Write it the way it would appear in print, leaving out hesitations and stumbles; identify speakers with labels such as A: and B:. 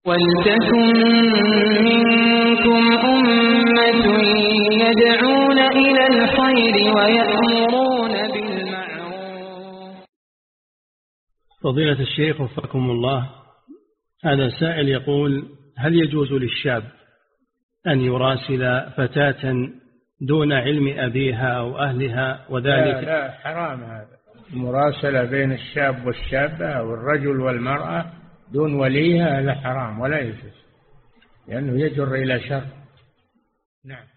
A: ولتكن منكم أمة يدعون إلى الخير ويأمرون بالمعروف.
B: فضيلة الشيخ وفقكم الله، هذا سائل يقول: هل يجوز للشاب أن يراسل فتاة دون علم أبيها أو أهلها وذلك؟
C: لا حرام هذا، المراسلة بين الشاب والشابة أو الرجل والمرأة دون وليها هذا حرام ولا يجوز، لأنه يجر إلى شر. نعم.